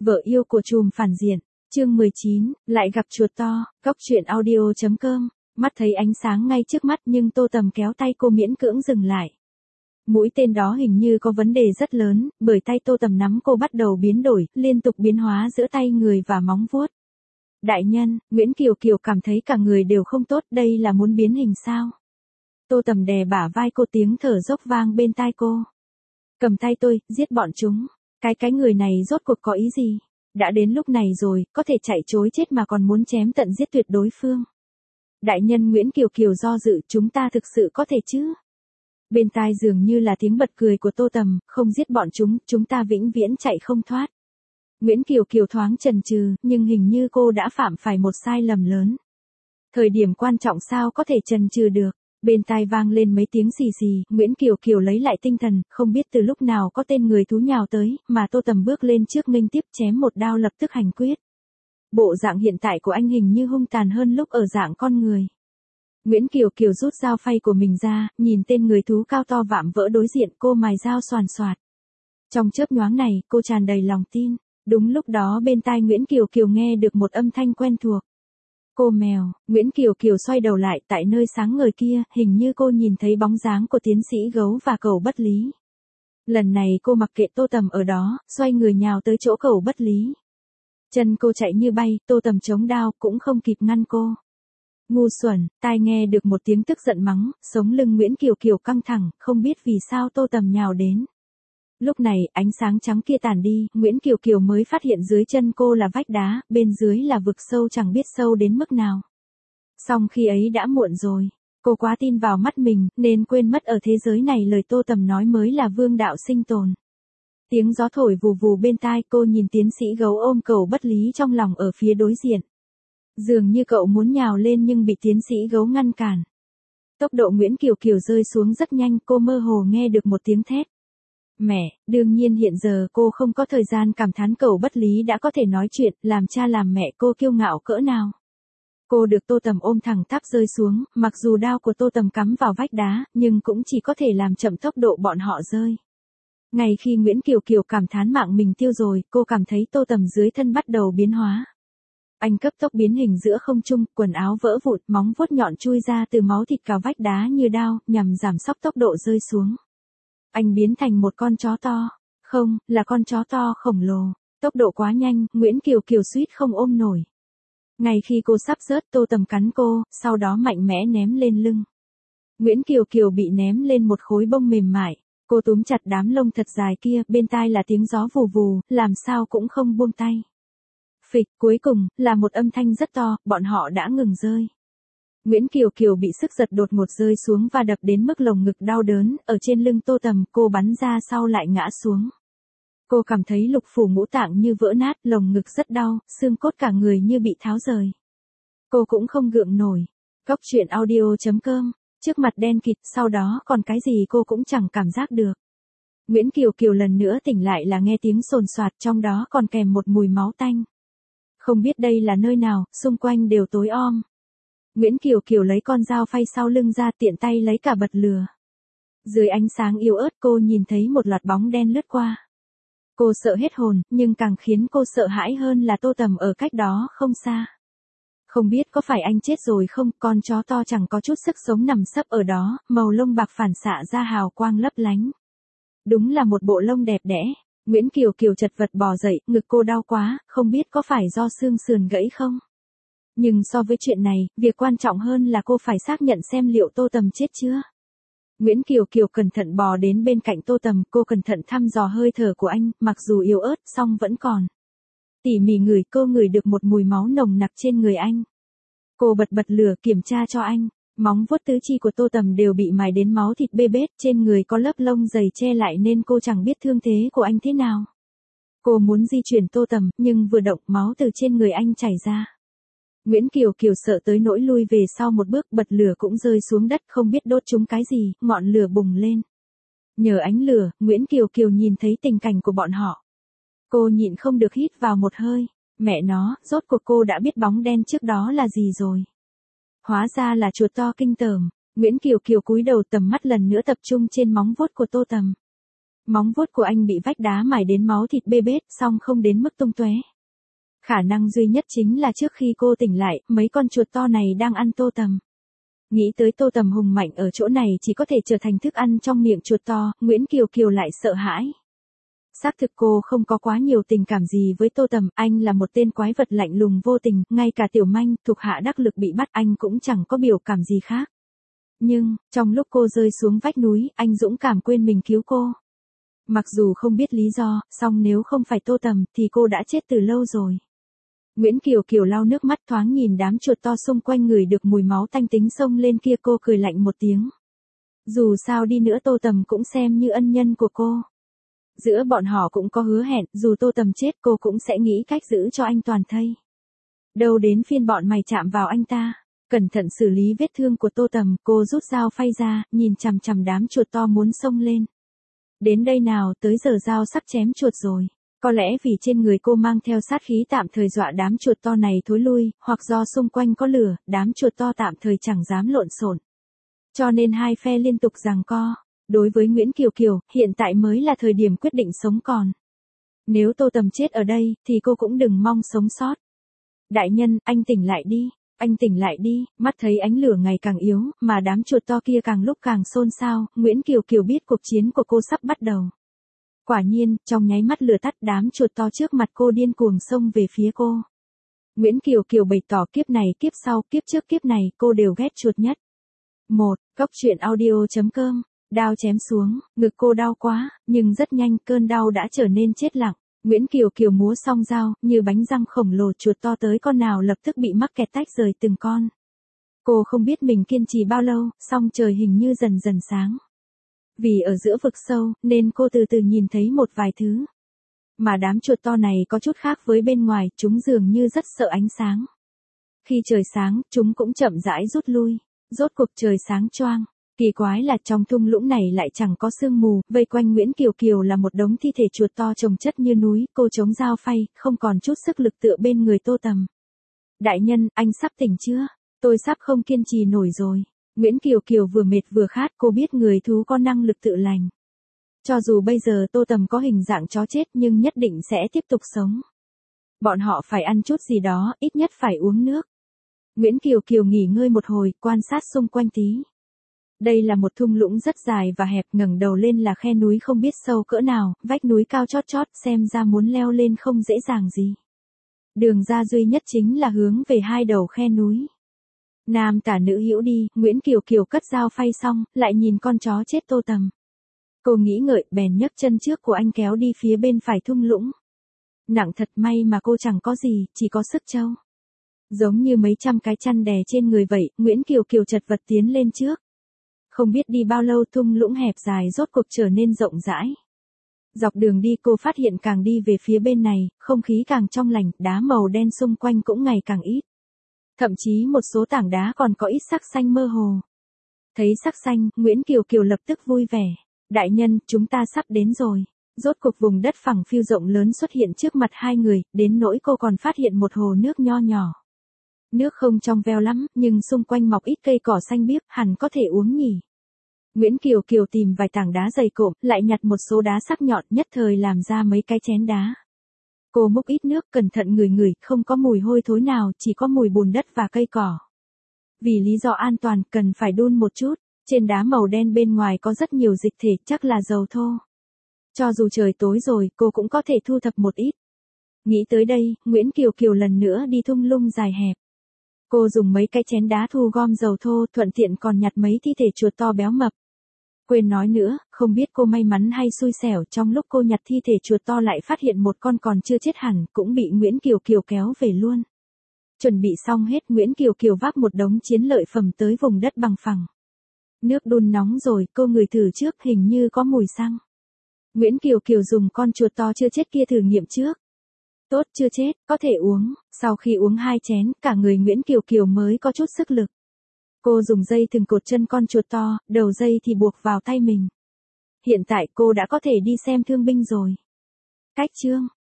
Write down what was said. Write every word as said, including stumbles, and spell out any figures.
Vợ yêu của trùm phản diện, chương mười chín, lại gặp chuột to, góc truyện audio chấm com, mắt thấy ánh sáng ngay trước mắt nhưng Tô Tầm kéo tay cô miễn cưỡng dừng lại. Mũi tên đó hình như có vấn đề rất lớn, bởi tay Tô Tầm nắm cô bắt đầu biến đổi, liên tục biến hóa giữa tay người và móng vuốt. Đại nhân, Nguyễn Kiều Kiều cảm thấy cả người đều không tốt, đây là muốn biến hình sao? Tô Tầm đè bả vai cô, tiếng thở dốc vang bên tai cô. Cầm tay tôi, giết bọn chúng. Cái cái người này rốt cuộc có ý gì? Đã đến lúc này rồi, có thể chạy chối chết mà còn muốn chém tận giết tuyệt đối phương. Đại nhân Nguyễn Kiều Kiều do dự, chúng ta thực sự có thể chứ? Bên tai dường như là tiếng bật cười của Tô Tầm, không giết bọn chúng, chúng ta vĩnh viễn chạy không thoát. Nguyễn Kiều Kiều thoáng chần chừ, nhưng hình như cô đã phạm phải một sai lầm lớn. Thời điểm quan trọng sao có thể chần chừ được. Bên tai vang lên mấy tiếng xì xì, Nguyễn Kiều Kiều lấy lại tinh thần, không biết từ lúc nào có tên người thú nhào tới, mà Tô Tầm bước lên trước nghênh tiếp chém một đao lập tức hành quyết. Bộ dạng hiện tại của anh hình như hung tàn hơn lúc ở dạng con người. Nguyễn Kiều Kiều rút dao phay của mình ra, nhìn tên người thú cao to vạm vỡ đối diện, cô mài dao xoàn xoạt. Trong chớp nhoáng này, cô tràn đầy lòng tin. Đúng lúc đó bên tai Nguyễn Kiều Kiều nghe được một âm thanh quen thuộc. Cô mèo, Nguyễn Kiều Kiều xoay đầu lại, tại nơi sáng ngời kia, hình như cô nhìn thấy bóng dáng của tiến sĩ gấu và cẩu bất lý. Lần này cô mặc kệ Tô Tầm ở đó, xoay người nhào tới chỗ cẩu bất lý. Chân cô chạy như bay, Tô Tầm chống đao, cũng không kịp ngăn cô. Ngu xuẩn, tai nghe được một tiếng tức giận mắng, sống lưng Nguyễn Kiều Kiều căng thẳng, không biết vì sao Tô Tầm nhào đến. Lúc này, ánh sáng trắng kia tàn đi, Nguyễn Kiều Kiều mới phát hiện dưới chân cô là vách đá, bên dưới là vực sâu chẳng biết sâu đến mức nào. Song khi ấy đã muộn rồi, cô quá tin vào mắt mình, nên quên mất ở thế giới này lời Tô Tầm nói mới là vương đạo sinh tồn. Tiếng gió thổi vù vù bên tai, cô nhìn tiến sĩ gấu ôm cẩu bất lý trong lòng ở phía đối diện. Dường như cậu muốn nhào lên nhưng bị tiến sĩ gấu ngăn cản. Tốc độ Nguyễn Kiều Kiều rơi xuống rất nhanh, cô mơ hồ nghe được một tiếng thét. Mẹ, đương nhiên hiện giờ cô không có thời gian cảm thán cẩu bất lý đã có thể nói chuyện, làm cha làm mẹ cô kiêu ngạo cỡ nào. Cô được Tô Tầm ôm thẳng tắp rơi xuống, mặc dù đao của Tô Tầm cắm vào vách đá, nhưng cũng chỉ có thể làm chậm tốc độ bọn họ rơi. Ngay khi Nguyễn Kiều Kiều cảm thán mạng mình tiêu rồi, cô cảm thấy Tô Tầm dưới thân bắt đầu biến hóa. Anh cấp tốc biến hình giữa không trung, quần áo vỡ vụn, móng vuốt nhọn chui ra từ máu thịt cào vách đá như đao, nhằm giảm sóc tốc độ rơi xuống. Anh biến thành một con chó to. Không, là con chó to khổng lồ. Tốc độ quá nhanh, Nguyễn Kiều Kiều suýt không ôm nổi. Ngay khi cô sắp rớt, Tô Tầm cắn cô, sau đó mạnh mẽ ném lên lưng. Nguyễn Kiều Kiều bị ném lên một khối bông mềm mại. Cô túm chặt đám lông thật dài kia, bên tai là tiếng gió vù vù, làm sao cũng không buông tay. Phịch, cuối cùng, là một âm thanh rất to, bọn họ đã ngừng rơi. Nguyễn Kiều Kiều bị sức giật đột ngột rơi xuống và đập đến mức lồng ngực đau đớn, ở trên lưng Tô Tầm, cô bắn ra sau lại ngã xuống. Cô cảm thấy lục phủ ngũ tạng như vỡ nát, lồng ngực rất đau, xương cốt cả người như bị tháo rời. Cô cũng không gượng nổi. Góc truyện audio chấm com, trước mặt đen kịt, sau đó còn cái gì cô cũng chẳng cảm giác được. Nguyễn Kiều Kiều lần nữa tỉnh lại là nghe tiếng sồn soạt, trong đó còn kèm một mùi máu tanh. Không biết đây là nơi nào, xung quanh đều tối om. Nguyễn Kiều Kiều lấy con dao phay sau lưng ra, tiện tay lấy cả bật lửa. Dưới ánh sáng yếu ớt cô nhìn thấy một loạt bóng đen lướt qua. Cô sợ hết hồn, nhưng càng khiến cô sợ hãi hơn là Tô Tầm ở cách đó không xa. Không biết có phải anh chết rồi không, con chó to chẳng có chút sức sống nằm sấp ở đó, màu lông bạc phản xạ ra hào quang lấp lánh. Đúng là một bộ lông đẹp đẽ. Nguyễn Kiều Kiều chật vật bò dậy, ngực cô đau quá, không biết có phải do xương sườn gãy không? Nhưng so với chuyện này, việc quan trọng hơn là cô phải xác nhận xem liệu Tô Tầm chết chưa. Nguyễn Kiều Kiều cẩn thận bò đến bên cạnh Tô Tầm, cô cẩn thận thăm dò hơi thở của anh, mặc dù yếu ớt, song vẫn còn. Tỉ mỉ ngửi, cô ngửi được một mùi máu nồng nặc trên người anh. Cô bật bật lửa kiểm tra cho anh, móng vuốt tứ chi của Tô Tầm đều bị mài đến máu thịt bê bết, trên người có lớp lông dày che lại nên cô chẳng biết thương thế của anh thế nào. Cô muốn di chuyển Tô Tầm, nhưng vừa động, máu từ trên người anh chảy ra. Nguyễn Kiều Kiều sợ tới nỗi lui về sau một bước, bật lửa cũng rơi xuống đất, không biết đốt chúng cái gì, ngọn lửa bùng lên. Nhờ ánh lửa, Nguyễn Kiều Kiều nhìn thấy tình cảnh của bọn họ. Cô nhịn không được hít vào một hơi, mẹ nó, rốt cuộc cô đã biết bóng đen trước đó là gì rồi. Hóa ra là chuột to kinh tởm. Nguyễn Kiều Kiều cúi đầu, tầm mắt lần nữa tập trung trên móng vuốt của Tô Tầm. Móng vuốt của anh bị vách đá mài đến máu thịt bê bết, song không đến mức tung tóe. Khả năng duy nhất chính là trước khi cô tỉnh lại, mấy con chuột to này đang ăn Tô Tầm. Nghĩ tới Tô Tầm hùng mạnh ở chỗ này chỉ có thể trở thành thức ăn trong miệng chuột to, Nguyễn Kiều Kiều lại sợ hãi. Xác thực cô không có quá nhiều tình cảm gì với Tô Tầm, anh là một tên quái vật lạnh lùng vô tình, ngay cả Tiểu Manh, thuộc hạ đắc lực bị bắt anh cũng chẳng có biểu cảm gì khác. Nhưng, trong lúc cô rơi xuống vách núi, anh dũng cảm quên mình cứu cô. Mặc dù không biết lý do, song nếu không phải Tô Tầm thì cô đã chết từ lâu rồi. Nguyễn Kiều Kiều lau nước mắt thoáng nhìn đám chuột to xung quanh người được mùi máu tanh tính xông lên kia, cô cười lạnh một tiếng. Dù sao đi nữa Tô Tầm cũng xem như ân nhân của cô. Giữa bọn họ cũng có hứa hẹn, dù Tô Tầm chết cô cũng sẽ nghĩ cách giữ cho anh toàn thây. Đâu đến phiên bọn mày chạm vào anh ta. Cẩn thận xử lý vết thương của Tô Tầm, cô rút dao phay ra, nhìn chằm chằm đám chuột to muốn xông lên. Đến đây nào, tới giờ dao sắp chém chuột rồi. Có lẽ vì trên người cô mang theo sát khí tạm thời dọa đám chuột to này thối lui, hoặc do xung quanh có lửa, đám chuột to tạm thời chẳng dám lộn xộn. Cho nên hai phe liên tục giằng co. Đối với Nguyễn Kiều Kiều, hiện tại mới là thời điểm quyết định sống còn. Nếu Tô Tầm chết ở đây, thì cô cũng đừng mong sống sót. Đại nhân, anh tỉnh lại đi. Anh tỉnh lại đi, mắt thấy ánh lửa ngày càng yếu, mà đám chuột to kia càng lúc càng xôn xao, Nguyễn Kiều Kiều biết cuộc chiến của cô sắp bắt đầu. Quả nhiên, trong nháy mắt lửa tắt, đám chuột to trước mặt cô điên cuồng xông về phía cô. Nguyễn Kiều Kiều bày tỏ kiếp này kiếp sau, kiếp trước kiếp này, cô đều ghét chuột nhất. một. Cốc truyện audio chấm com. Đao chém xuống, ngực cô đau quá, nhưng rất nhanh cơn đau đã trở nên chết lặng. Nguyễn Kiều Kiều múa song dao, như bánh răng khổng lồ, chuột to tới con nào lập tức bị mắc kẹt tách rời từng con. Cô không biết mình kiên trì bao lâu, song trời hình như dần dần sáng. Vì ở giữa vực sâu, nên cô từ từ nhìn thấy một vài thứ. Mà đám chuột to này có chút khác với bên ngoài, chúng dường như rất sợ ánh sáng. Khi trời sáng, chúng cũng chậm rãi rút lui. Rốt cuộc trời sáng choang. Kỳ quái là trong thung lũng này lại chẳng có sương mù, vây quanh Nguyễn Kiều Kiều là một đống thi thể chuột to chồng chất như núi, cô chống dao phay, không còn chút sức lực tựa bên người Tô Tầm. Đại nhân, anh sắp tỉnh chưa? Tôi sắp không kiên trì nổi rồi. Nguyễn Kiều Kiều vừa mệt vừa khát, cô biết người thú có năng lực tự lành. Cho dù bây giờ Tô Tầm có hình dạng chó chết nhưng nhất định sẽ tiếp tục sống. Bọn họ phải ăn chút gì đó, ít nhất phải uống nước. Nguyễn Kiều Kiều nghỉ ngơi một hồi, quan sát xung quanh tí. Đây là một thung lũng rất dài và hẹp, ngẩng đầu lên là khe núi không biết sâu cỡ nào, vách núi cao chót chót, xem ra muốn leo lên không dễ dàng gì. Đường ra duy nhất chính là hướng về hai đầu khe núi. Nam tả nữ hữu đi, Nguyễn Kiều Kiều cất dao phay xong, lại nhìn con chó chết Tô Tầm. Cô nghĩ ngợi, bèn nhấc chân trước của anh kéo đi phía bên phải thung lũng. Nặng thật, may mà cô chẳng có gì, chỉ có sức trâu. Giống như mấy trăm cái chăn đè trên người vậy, Nguyễn Kiều Kiều chật vật tiến lên trước. Không biết đi bao lâu thung lũng hẹp dài rốt cuộc trở nên rộng rãi. Dọc đường đi cô phát hiện càng đi về phía bên này, không khí càng trong lành, đá màu đen xung quanh cũng ngày càng ít. Thậm chí một số tảng đá còn có ít sắc xanh mơ hồ. Thấy sắc xanh, Nguyễn Kiều Kiều lập tức vui vẻ. Đại nhân, chúng ta sắp đến rồi. Rốt cuộc vùng đất phẳng phiu rộng lớn xuất hiện trước mặt hai người, đến nỗi cô còn phát hiện một hồ nước nho nhỏ. Nước không trong veo lắm, nhưng xung quanh mọc ít cây cỏ xanh biếc, hẳn có thể uống nhỉ. Nguyễn Kiều Kiều tìm vài tảng đá dày cộm, lại nhặt một số đá sắc nhọn, nhất thời làm ra mấy cái chén đá. Cô múc ít nước, cẩn thận ngửi ngửi, không có mùi hôi thối nào, chỉ có mùi bùn đất và cây cỏ. Vì lý do an toàn, cần phải đun một chút. Trên đá màu đen bên ngoài có rất nhiều dịch thể, chắc là dầu thô. Cho dù trời tối rồi, cô cũng có thể thu thập một ít. Nghĩ tới đây, Nguyễn Kiều Kiều lần nữa đi thung lũng dài hẹp. Cô dùng mấy cái chén đá thu gom dầu thô, thuận tiện còn nhặt mấy thi thể chuột to béo mập. Quên nói nữa, không biết cô may mắn hay xui xẻo, trong lúc cô nhặt thi thể chuột to lại phát hiện một con còn chưa chết hẳn, cũng bị Nguyễn Kiều Kiều kéo về luôn. Chuẩn bị xong hết, Nguyễn Kiều Kiều vác một đống chiến lợi phẩm tới vùng đất bằng phẳng. Nước đun nóng rồi, cô ngửi thử trước, hình như có mùi xăng. Nguyễn Kiều Kiều dùng con chuột to chưa chết kia thử nghiệm trước. Tốt, chưa chết, có thể uống. Sau khi uống hai chén, cả người Nguyễn Kiều Kiều mới có chút sức lực. Cô dùng dây thừng cột chân con chuột to, đầu dây thì buộc vào tay mình. Hiện tại cô đã có thể đi xem thương binh rồi. Cách chương